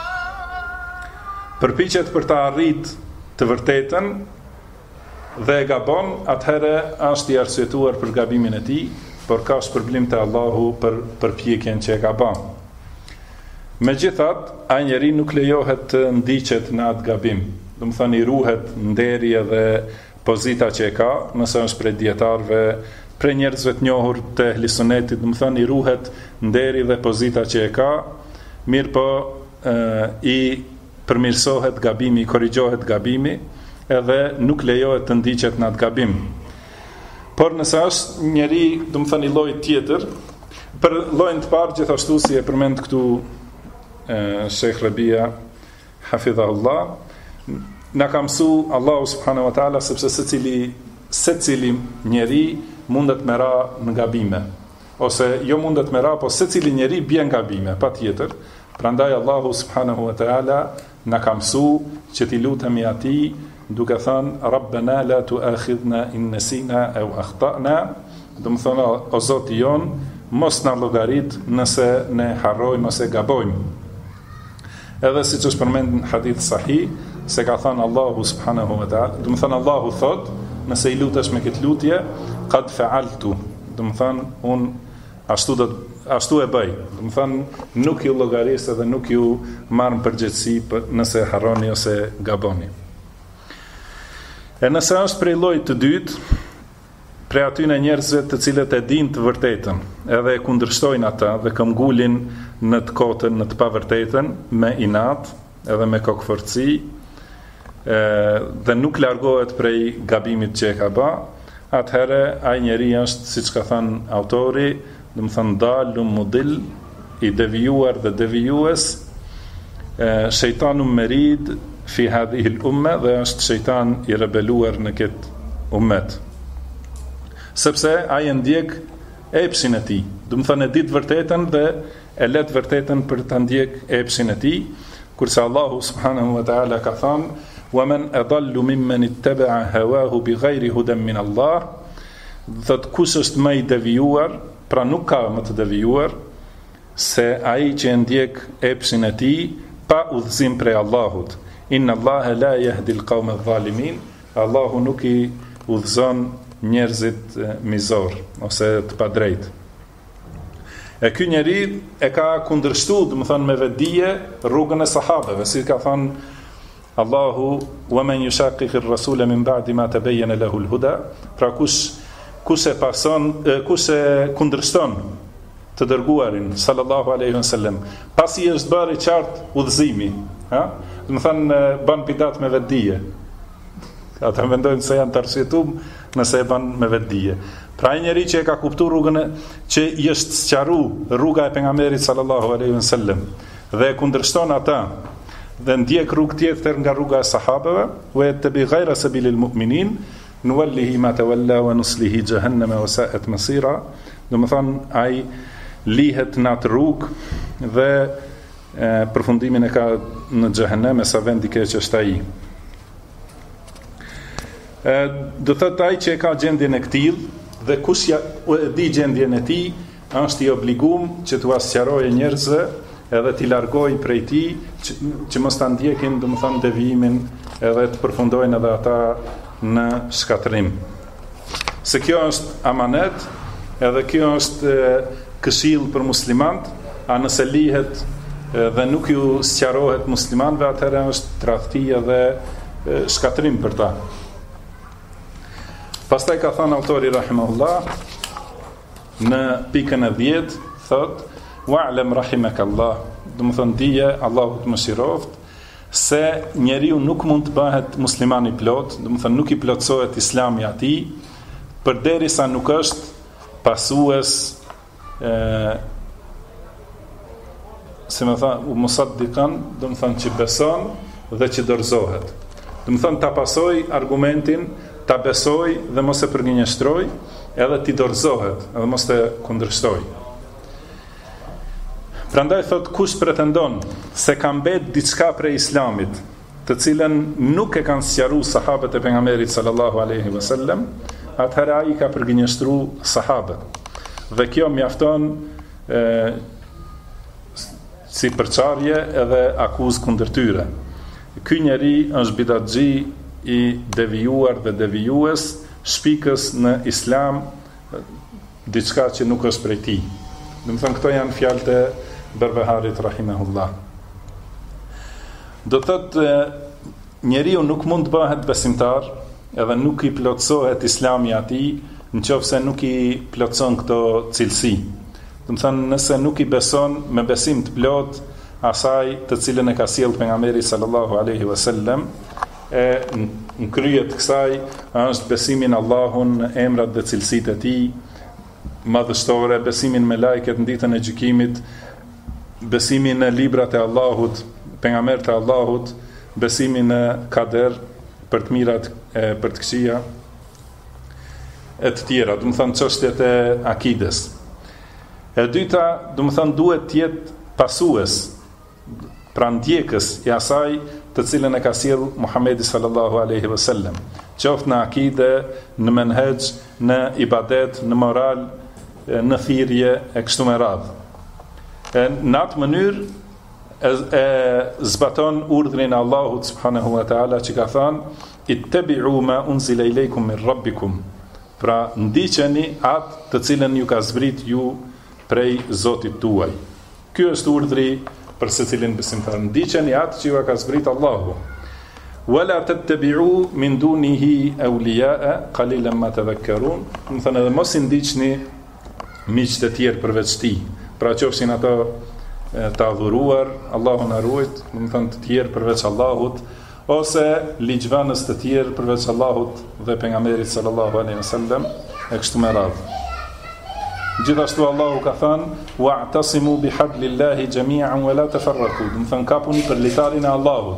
përpiqet për të arritë të vërtetën dhe e gabon, atëherë është i arsyetuar për gabimin e tij, por ka shpërblim te Allahu për përpjekjen që e ka bën. Megjithatë, ai njeri nuk lejohet të ndiqet në atë gabim. Do të thënë, i ruhet nderi edhe pozita që e ka, nëse është prej dietarëve, prej njerëzve të njohur të ehli sunetit, do të thënë, i ruhet nderi dhe pozita që e ka, mirë po i përmirësohet gabimi, i korrigjohet gabimi, edhe nuk lejohet të ndiqet në atë gabim. Por nëse është njeri, do të thënë, i llojit tjetër, për llojin të parë, gjithashtu si e përmend këtu Sheikh Rabia hafidhahullah, na ka mësu Allahu subhanahu wa taala, sepse secili njeri mundet me ra në gabime, ose jo mundet me ra, po secili njeri bjen gabime, patjetër. Prandaj Allahu subhanahu wa taala na ka mësu që t'i lutemi atij duke thënë: "Rabbana la tu'akhidhna in nasina aw akhta'na", do të thonë, o Zoti jon, mos na llogarit nëse ne harrojmë ose gabojmë. Edhe siç është përmendur në hadith sahih, se ka thënë Allahu subhanahu wa taala, do të thonë Allahu thot, nëse i lutesh me këtë lutje, qad fa'altu, do të thonë un ashtu e bëj. Do të thonë nuk ju llogaris edhe nuk ju marr në përgjegjësi nëse harroni ose gaboni. E nëse është prej llojit të dytë, prej atyre njerëzve të cilët e dinë të vërtetën, edhe e kundërshtojnë ata dhe këmbgulin në të kotën, në të pavërtetën, me inat edhe me kokëforci, dhe nuk largohet prej gabimit që e ka bë, atëherë ai njeri është, siç ka thënë autori, do të thënë dalum mudil, i devijuar dhe devijues, shejtanu merid, fi hadhihi al-umma, dhe është shejtan i rebeluar në këtë ummet. Sepse ai e ndjek epsin e tij. Do të thonë e ditë vërtetën dhe e let vërtetën për ta ndjek epsin e tij, kurse Allahu subhanahu wa taala ka thënë: "Wa man adallu mimman ittaba'a hawahu bighayri hudan min Allah." Thot kush është më i devijuar, pra nuk ka më të devijuar se ai që ndjek epsin e tij pa udhëzim prej Allahut. Inna Allaha la yahdi al-qawma adh-dhalimin. Allahu nuk i udhëzon njerëzit mizor ose të padrejt. E ky njeri e ka kundërshtuar, do të thonë me vetdije, rrugën e sahabeve, si ka thënë Allahu: "Wa man yushaqiq ar-rasula min ba'di ma tabayyana lahu al-huda." Pra kush e kundërshton të dërguarin sallallahu alaihi wasallam pasi është bërë i qartë udhëzimi, ha? Do të thonë bën bidat me vetdije. Ata mendojnë se janë të arsyetuar nëse e bën me vetdije. Pra ai njeri që e ka kuptuar rrugën që i është sqaruar rruga e pejgamberit sallallahu alaihi wasallam dhe e kundërshton ata dhe ndjek rrugë tjetër nga rruga e sahabeve, wa yattabi ghayra sabilil mu'minin nuwallihi ma tawalla wa nuslihi jahannama wa sa'at masira. Do të thonë ai lihet në atë rrugë dhe përfundimin e ka në xhehenem, sa vend i keq është ai. Do thotë ai që e ka gjendjen e këtill dhe kush ja di gjendjen e tij është i obliguar që t'u sqarojë njerëzve edhe t'i largojë prej tij që mos ta ndjekin, domethënë devijimin edhe të përfundojnë edhe ata në shkatrim. Se kjo është amanet, edhe kjo është këshill për muslimant, a nëse lihet dhe nuk ju sqarohet muslimanëve, atëherë është tradhti dhe shkatrim për ta. Pastaj ka thënë autori rahimahullah në pikën e 10, thot: "Wa'lam rahimakallah." Do të thonë dije, Allahu të mëshiroft, se njeriu nuk mund të bëhet musliman i plot, do të thonë nuk i plotësohet Islami atij përderisa nuk është pasues se më tha musaddiqan, do të thonë që beson dhe që dorëzohet. Do të thonë ta pasoj argumentin, ta besoj dhe mos e përgjigjëstroj, edhe ti dorëzohet, edhe mos të kundërshtoj. Prandaj thot kush pretendon se ka mbet diçka prej Islamit, të cilën nuk e kanë sqaruar sahabët e pejgamberit sallallahu alaihi wasallam, atëherë ai ka përgjigjëstruar sahabët. Dhe kjo mjafton si përçarje edhe akuzë kundër tyre. Ky njeri është bidatxhi i devijuar dhe devijues, shpikës në Islam diçka që nuk është prej tij. Do të thonë këto janë fjalët e Berbeharit rahimahullah. Do thotë njeriu nuk mund të bëhet besimtar edhe nuk i plotësohet Islami atij nëse nuk i plotëson këto cilësi. Do të thonë nëse nuk i beson me besim të plot asaj të cilën e ka sjellë pejgamberi sallallahu alaihi wasallam, në krye të kësaj është besimin Allahun, në emrat dhe cilësitë e tij madhështore, besimin me lajket në ditën e gjykimit, besimin në librat e Allahut, pejgamberët e Allahut, besimin në kader, për të mirat e për të këqija e të tjera, do të thonë çështjet e akides. E dyta, do të thonë duhet të jetë pasues, pra ndjekës i asaj të cilën e ka sjell Muhamedi sallallahu alaihi wasallam, qoftë në akide, në menhej, në ibadet, në moral, në thirrje e kështu me radhë. Në atë mënyrë e zbaton urdhrin e Allahut subhanahu wa taala që ka thënë: "Ittabi'u ma unzila ilaykum min rabbikum." Pra ndiqeni atë të cilën ju ka zbrit ju prej Zotit tuaj. Ky është urdhri për secilin besimtar. Ndiqeni atë që ju ka zbrit Allahu. "Wala tattabi'u min dunihi awliya'a qalilan ma tadhakkarun." Do të thonë edhe mos i ndiqni miqtë të tjerë përveç tij. Pra qofshin ato të adhuruar, Allahu na ruajt, do të thonë të tjerë përveç Allahut, ose ligjvënës të tjerë përveç Allahut dhe pejgamberit sallallahu alaihi wasallam, e kështu me radhë. Gjithashtu Allahu ka thënë: "Wa'tasimu bihablillahi jami'an wa la tafarraqu." Do të thonë kapuni për litarin e Allahut,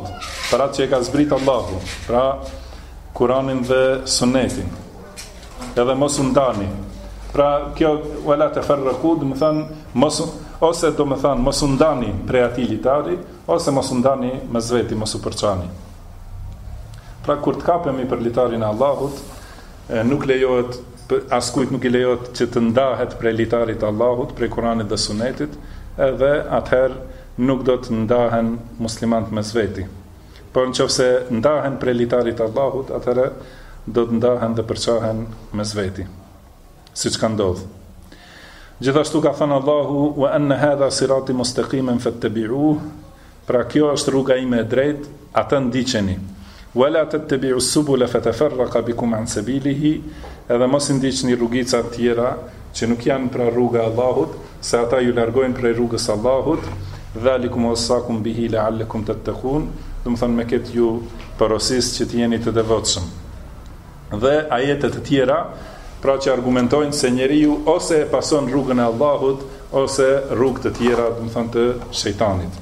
për atë që e ka zbrit Allahu, pra Kuranin dhe Sunetin. Edhe mos u ndani. Pra kjo wala tafarraqu, do të thonë ose do të thonë mos u ndani prej atij litari, ose mos u ndani mes veti, mos u përçani. Pra kur të kapemi për litarin e Allahut, nuk lejohet, askujt nuk i lejohet që të ndahet prej litarit të Allahut, prej Kuranit dhe Sunetit, edhe atëherë nuk do të ndahen muslimanët mes veti. Por nëse ndahen prej litarit të Allahut, atëherë do të ndahen dhe përçahen mes veti, siç ka ndodhur. Gjithashtu ka thënë Allahu: "Wa anna hadha sirati mustaqiman fattabi'uhu", pra kjo është rruga ime e drejtë, atë ndiqeni. "Wala tattabi'u subula fatafarraqa bikum an sabilihi", edhe mos i ndiqni rrugica të tjera që nuk janë pra rruga e Allahut, se ata ju largojnë prej rrugës së Allahut. "Dhalikum wasaqum bihi la'allakum tattaqun", do të thonë me këtë ju porosis që të jeni të devotshëm. Dhe ajetet të tjera pra që argumentojnë se njeriu ose e pason rrugën e Allahut ose rrugë të tjera, do të thonë të shejtanit.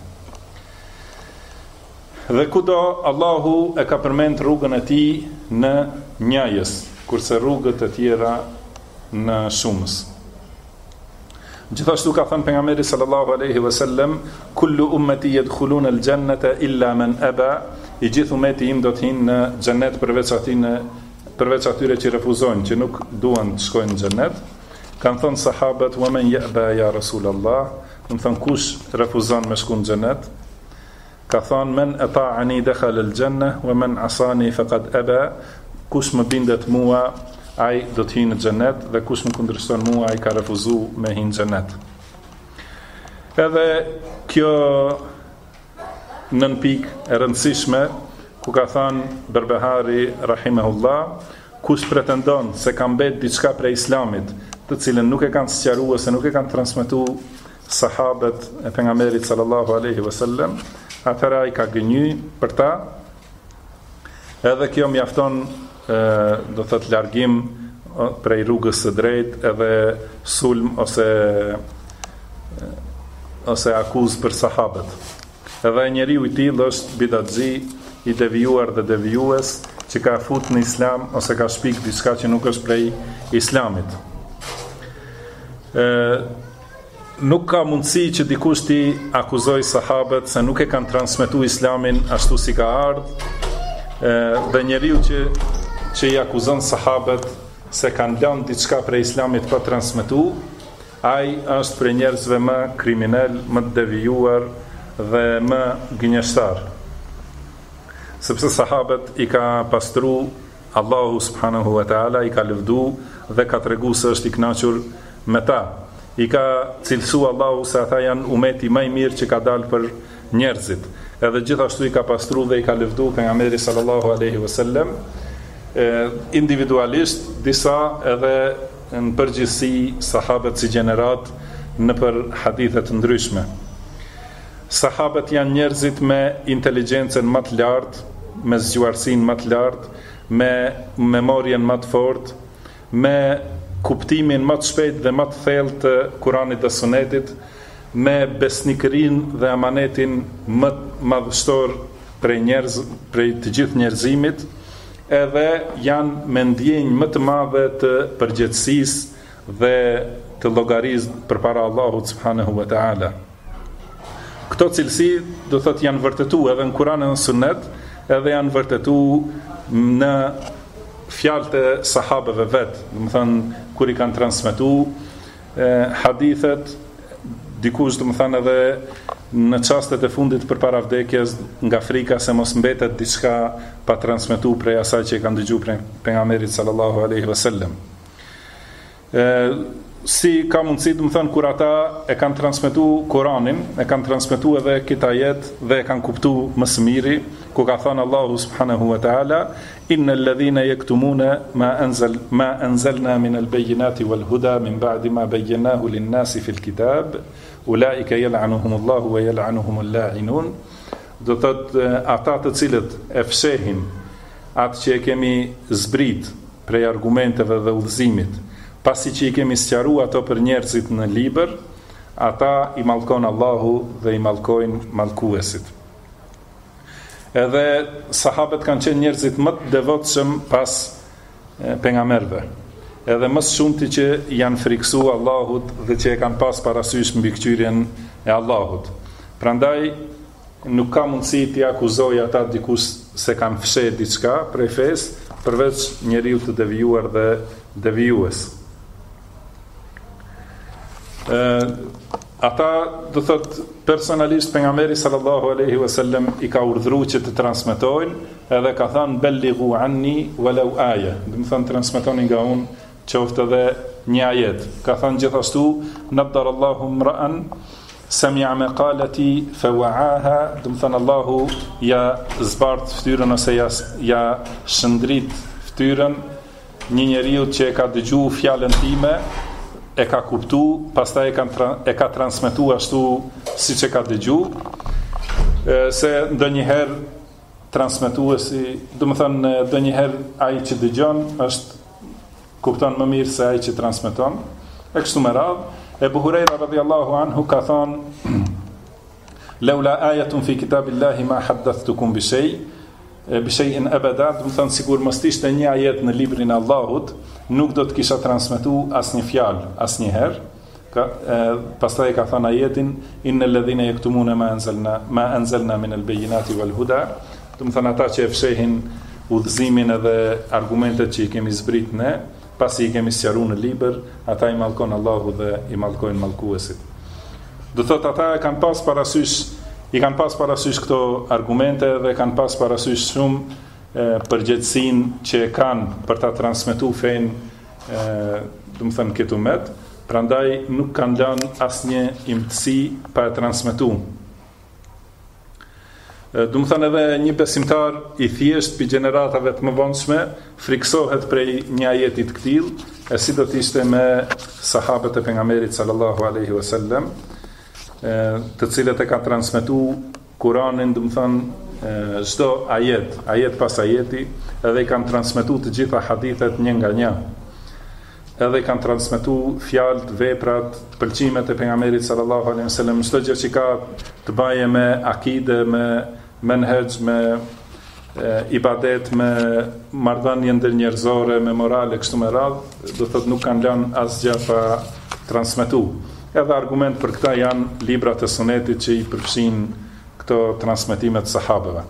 Dhe kudo Allahu e ka përmend rrugën e tij në njajës, kurse rrugët e tjera në shumës. Gjithashtu ka thënë pejgamberi sallallahu alaihi wasallam: "Kullu ummati yadkhuluna al-jannata illa man aba", i gjithë ummeti im do të hyjnë në xhenet përveç atyre që refuzojnë, që nuk duan të shkojnë në xhenet. Kanë thënë sahabët: "Wa man ya'ba ya Rasulullah", do të thonë kush refuzon me shku në xhenet? Ka thënë: "Men ata'ani dakhala al-janna wa man 'asani faqad aba", kush më bindet mua, ai do të hyjë në xhenet, dhe kush më kundërshton mua, ai ka refuzuar me hyjë në xhenet. Edhe kjo nën pikë e rëndësishme, ku ka thënë Berbehari rahimahullah, kush pretendon se ka mbet diçka prej Islamit, të cilën nuk e kanë sqaruar, se nuk e kanë transmetuar sahabët e pejgamberit sallallahu alaihi wasallam, atëra ai ka gënjy për ta. Edhe kjo mjafton, do thot largim prej rrugës së drejtë, edhe sulm ose akuzë për sahabët. Edhe njeriu i tillë është bidatxhi, i devijuar dhe devijues, që ka fut në Islam ose ka shpik diçka që nuk është prej Islamit. Nuk ka mundësi që dikush t'i akuzoj sahabët se nuk e kanë transmetuar Islamin ashtu si ka ardhur, dhe njeriu që i akuzon sahabët se kanë lënë diçka prej Islamit pa transmetuar, ai është prej njerëzve më kriminal, më të devijuar dhe më gënjeshtar. Sepse sahabët i ka pastru Allahu subhanahu wa ta'ala, i ka lëvdu dhe ka tregu se është i kënaqur me ta. I ka cilësu Allahu se ata janë umeti më i mirë që ka dalë për njerëzit. Edhe gjithashtu i ka pastru dhe i ka lëvdu pejgamberi sallallahu alaihi wasallam, individualisht, disa edhe në përgjithësi sahabët si gjenerat në për hadithet ndryshme. Sahabët janë njerëzit me inteligjencën më të lartë, me zgjuarsinë më të lartë, me memorien më të fortë, me kuptimin më të shpejtë dhe më të thellë të Kuranit dhe Sunetit, me besnikërinë dhe amanetin më madhështor prej të gjithë njerëzimit, edhe janë me ndjenjë më të madhe të përgjegjësisë dhe të llogarisë përpara Allahut subhanahu wa ta'ala. Këto cilësi do thotë janë vërtetuar edhe në Kur'an dhe në Sunet, edhe janë vërtetuar në fjalët e sahabëve vetë, do të thënë kur i kanë transmetuar hadithet, dikush do të thënë edhe në çastet e fundit përpara vdekjes nga frika se mos mbetet diçka pa transmetuar prej asaj që e kanë dëgjuar prej pejgamberit sallallahu alaihi wasallam. Si ka mundësi, do të thënë, kur ata e kanë transmetuar Kur'anin, e kanë transmetuar edhe këtë ajet dhe e kanë kuptuar më së miri, ku ka thënë Allahu subhanahu wa ta'ala: "Innal ladhina yaktumuna ma anzalna min al-bayyinati wal huda min ba'di ma bayyanahu lin-nasi fil kitab, ulaika yal'anuhumullahu wa yal'anuhumul la'inun." Do thotë ata të cilët e fshehin atë që e kemi zbrit prej argumenteve dhe udhëzimit, pasi që i kemi sqaru ato për njerëzit në libër, ata i mallkon Allahu dhe i mallkojnë mallkuesit. Edhe sahabët kanë qenë njerëzit më të devotshëm pas pejgamberëve. Edhe më së shumti që janë friksu Allahut dhe që e kanë pas parasysh mbikëqyrjen e Allahut. Prandaj nuk ka mundësi t'i akuzoj ata dikush se kanë fshehë diçka prej fesë, përveç njeriu të devijuar dhe devijues. Ata do thot personalisht pejgamberi sallallahu alaihi wasallam i ka urdhëruar që të transmetojnë, edhe ka thënë bellighu anni walau aya, do të thonë transmetoni nga unë qoftë edhe një ajet. Ka thënë gjithashtu nabdarallahu mra'an sami'a maqalati fawa'aha, do të thënë Allahu ja zbart fytyrën ose ja shndrit fytyrën një njeriu që e ka dëgjuar fjalën time, e ka kuptu, pastaj e ka transmetuar ashtu siç e ka dëgjuar, se ndonjëherë transmetuesi, do të thonë ndonjëherë ai që dëgjon kupton më mirë se ai që transmeton. E kështu me radhë, Ebu Hurajra radhiyallahu anhu ka thonë laula ayatun fi kitabillahi ma haddathtukum bi shay'in abada, do të thonë sigur mos ishte një ajet në librin e Allahut, nuk do të kisha transmetu asnjë fjalë asnjëherë. Pastaj ka thënë ajetin innal ladhina yaktumuna ma anzalna min al-bayyinati wal huda, do të thonë ata që e fshehin udhëzimin edhe argumentet që i kemi zbrit ne, pasi i kemi sqaruar në libër, ata i mallkon Allahu dhe i mallkojnë mallkuesit. Do thotë ata i kanë pas parasysh këto argumente dhe kanë pas parasysh shumë përgjegjësinë që kanë për ta transmetuar fenë, do të thënë këtë umet, prandaj nuk kanë lënë asnjë imtësi pa e transmetuar. Do të thënë edhe një besimtar i thjesht për gjeneratave të mëvonshme friksohet prej një ajeti të këtill, e si do të ishte me sahabët e pejgamberit sallallahu alaihi wasallam, të cilët e kanë transmetuar Kur'anin, do të thënë çdo ajet pas ajeti, edhe i kanë transmetuar të gjitha hadithet një nga një. Edhe i kanë transmetuar fjalët, veprat, pëlqimet e pejgamberit sallallahu alaihi wasallam, çdo gjë që ka të bëjë me akide, me menhej, me ibadet, me marrëdhënie ndërnjerëzore, me morale kështu me radhë, do thotë nuk kanë lënë asgjë pa transmetuar. Edhe argument për këta janë librat e sunetit që i përfshin këto transmetime të sahabëve.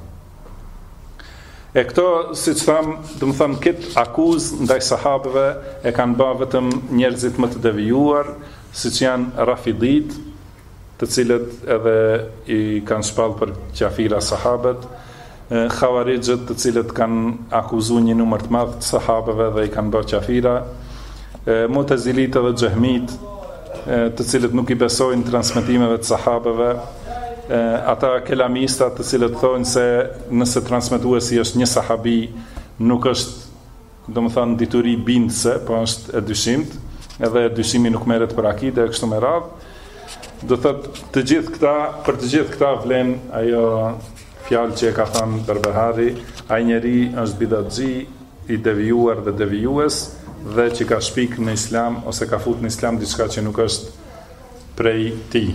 E këto, siç tham, do të thonë këtë akuzë ndaj sahabëve e kanë bërë vetëm njerëzit më të devijuar, siç janë Rafidit, të cilët edhe i kanë shpallë për qafira sahabët, Khawarijët, të cilët kanë akuzuar një numër të madh të sahabëve dhe i kanë bërë qafira, Mu'tazilit dhe Xehmit, të cilët nuk i besojnë transmetimeve të sahabëve, ata kelamista të cilët thonë se nëse transmetuesi është një sahabi, nuk është, do të thonë, dituri bindse, po është e dyshimt, edhe dyshimi nuk merret për akide, kështu me radhë. Do thotë për të gjithë këta vlen ajo fjalë që e ka thënë Berbehari, ai njeri është bidatxhi i devijuar dhe devijues, dhe që ka shpik në islam ose ka fut në islam diçka që nuk është prej tij.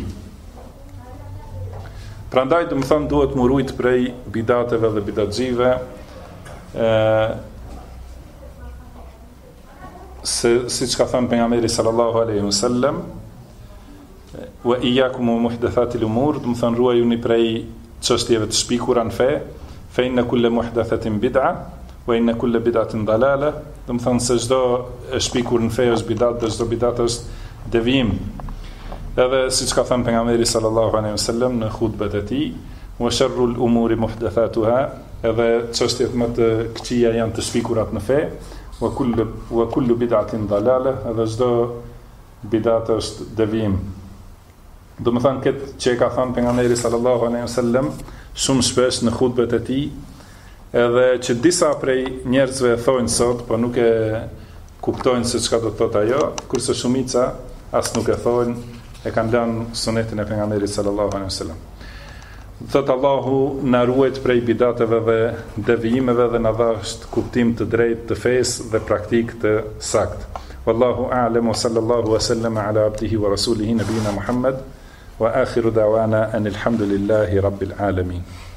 Prandaj do të them duhet më ruajt prej bidateve dhe bidatxhive, siç ka thënë pejgamberi sallallahu alaihi wasallam, wa iyyakum wa muhdathatil umur, do të them ruajuni prej çështjeve të shpikura në fe, fa inna kulla muhdathatin bid'a wa inna kulla bid'atin dalala, do të them se çdo e shpikur në fe është bidat dhe çdo bidat është devijim. Edhe siç ka thënë pejgamberi sallallahu alaihi wasallam në hutbet e tij, wa sharrul umuri muhdathatuha, edhe çështjet më të këqija janë të shpikurat në fe, wa kullu bid'atin dalala, edhe çdo bidat është devijim. Do të thënë këtë që e ka thënë pejgamberi sallallahu alaihi wasallam shumë shpesh në hutbet e tij, edhe që disa prej njerëzve e thojnë sot, po nuk e kuptojnë se çka do të thotë ajo, kurse shumica as nuk e thojnë, e kanë lënë sunetin e pejgamberit sallallahu alaihi wasallam. Thotë Allahu na ruajt prej bidateve dhe devijimeve dhe na dhash kuptim të drejtë të fesë dhe praktikë të saktë. Wallahu a'lam, wa sallallahu wa sallama ala abdihi wa rasulihi nabiyina Muhammad, wa akhiru da'wana anil hamdulillahi rabbil alamin.